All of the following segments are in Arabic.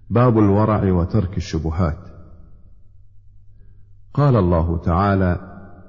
باب الورع وترك الشبهات. قال الله تعالى: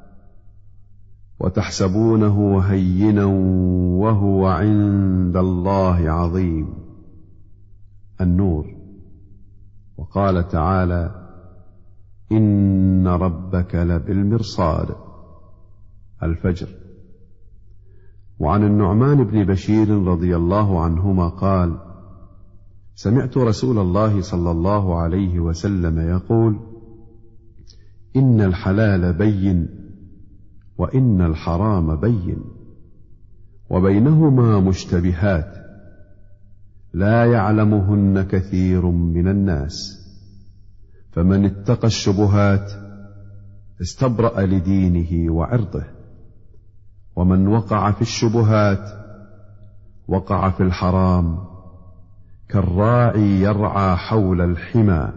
وتحسبونه هينا وهو عند الله عظيم. النور. وقال تعالى: إن ربك لبالمرصاد. الفجر. وعن النعمان بن بشير رضي الله عنهما قال: سمعت رسول الله صلى الله عليه وسلم يقول: إن الحلال بين وإن الحرام بين وبينهما مشتبهات لا يعلمهن كثير من الناس، فمن اتقى الشبهات استبرأ لدينه وعرضه، ومن وقع في الشبهات وقع في الحرام كالراعي يرعى حول الحمى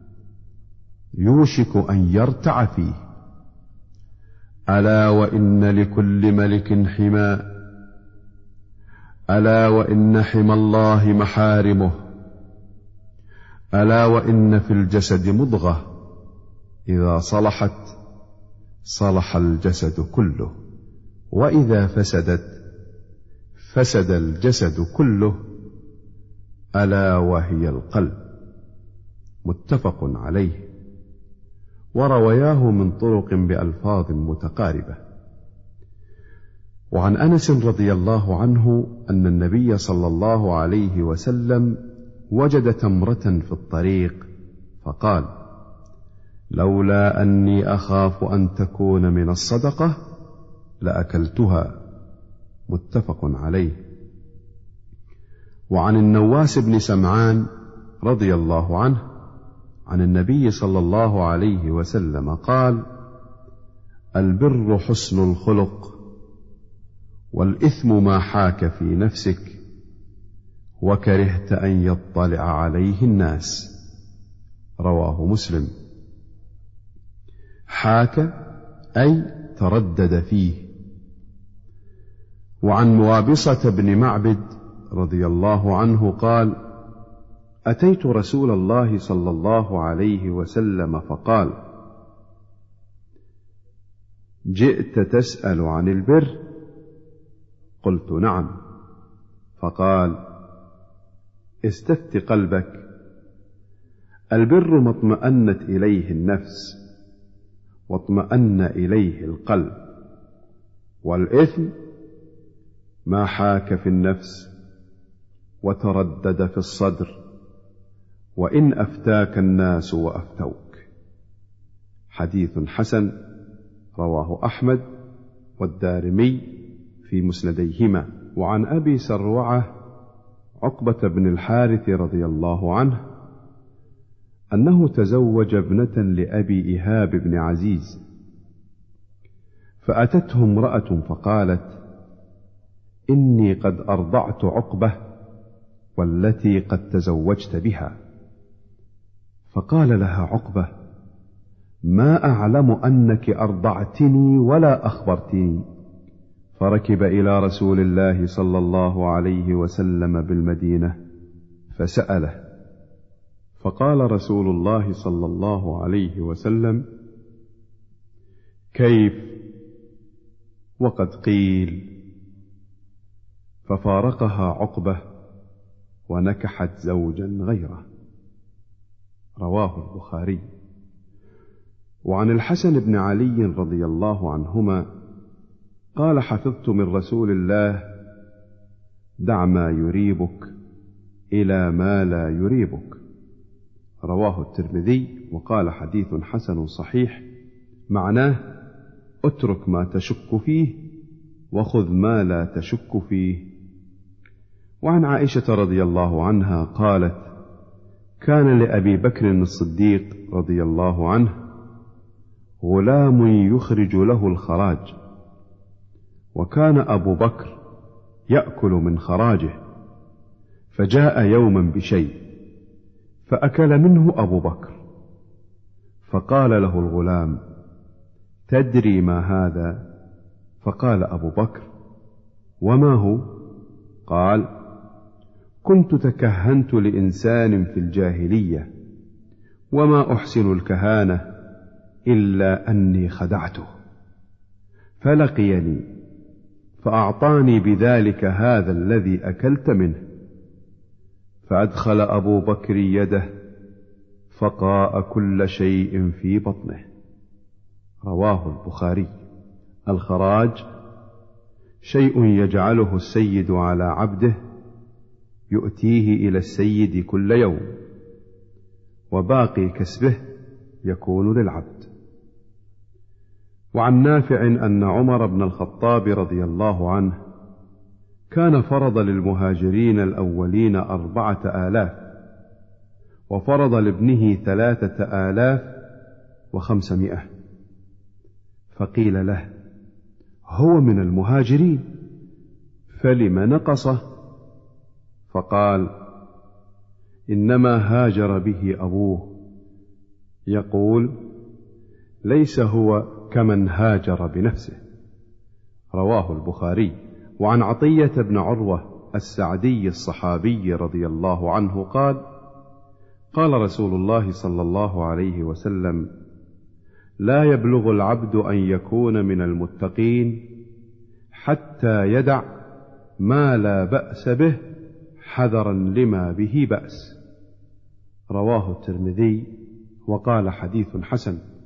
يوشك أن يرتع فيه. ألا وإن لكل ملك حمى، ألا وإن حمى الله محارمه، ألا وإن في الجسد مضغة إذا صلحت صلح الجسد كله، وإذا فسدت فسد الجسد كله، ألا وهي القلب. متفق عليه. ورواياه من طرق بألفاظ متقاربة. وعن أنس رضي الله عنه أن النبي صلى الله عليه وسلم وجد تمرة في الطريق فقال: لولا أني أخاف أن تكون من الصدقة لأكلتها. متفق عليه. وعن النواس بن سمعان رضي الله عنه عن النبي صلى الله عليه وسلم قال: البر حسن الخلق، والإثم ما حاك في نفسك وكرهت أن يطلع عليه الناس. رواه مسلم. حاك أي تردد فيه. وعن موابصة بن معبد رضي الله عنه قال: أتيت رسول الله صلى الله عليه وسلم فقال: جئت تسأل عن البر؟ قلت: نعم. فقال: استفت قلبك. البر ما اطمأنت إليه النفس واطمأن إليه القلب، والإثم ما حاك في النفس وتردد في الصدر، وإن أفتاك الناس وأفتوك. حديث حسن. رواه أحمد والدارمي في مسنديهما. وعن أبي سروعة عقبة بن الحارث رضي الله عنه أنه تزوج ابنة لأبي إيهاب بن عزيز، فأتته امرأة فقالت: إني قد أرضعت عقبة والتي قد تزوجت بها. فقال لها عقبة: ما أعلم أنك أرضعتني ولا أخبرتني. فركب إلى رسول الله صلى الله عليه وسلم بالمدينة فسأله، فقال رسول الله صلى الله عليه وسلم: كيف وقد قيل. ففارقها عقبة ونكحت زوجا غيره. رواه البخاري. وعن الحسن بن علي رضي الله عنهما قال: حفظت من رسول الله: دع ما يريبك إلى ما لا يريبك. رواه الترمذي وقال: حديث حسن صحيح. معناه: اترك ما تشك فيه وخذ ما لا تشك فيه. وعن عائشة رضي الله عنها قالت: كان لأبي بكر الصديق رضي الله عنه غلام يخرج له الخراج، وكان أبو بكر يأكل من خراجه، فجاء يوما بشيء فأكل منه أبو بكر، فقال له الغلام: تدري ما هذا؟ فقال أبو بكر: وما هو؟ قال: كنت تكهنت لإنسان في الجاهلية، وما أحسن الكهانة إلا أني خدعته، فلقيني فأعطاني بذلك هذا الذي أكلت منه، فأدخل أبو بكر يده فقاء كل شيء في بطنه. رواه البخاري. الخراج شيء يجعله السيد على عبده يؤتيه إلى السيد كل يوم، وباقي كسبه يكون للعبد. وعن نافع أن عمر بن الخطاب رضي الله عنه كان فرض للمهاجرين الأولين 4000، وفرض لابنه 3500. فقيل له: هو من المهاجرين فلم نقصه؟ فقال: إنما هاجر به أبوه، يقول: ليس هو كمن هاجر بنفسه. رواه البخاري. وعن عطية بن عروة السعدي الصحابي رضي الله عنه قال: قال رسول الله صلى الله عليه وسلم: لا يبلغ العبد أن يكون من المتقين حتى يدع ما لا بأس به حذرا لما به بأس. رواه الترمذي وقال: حديث حسن.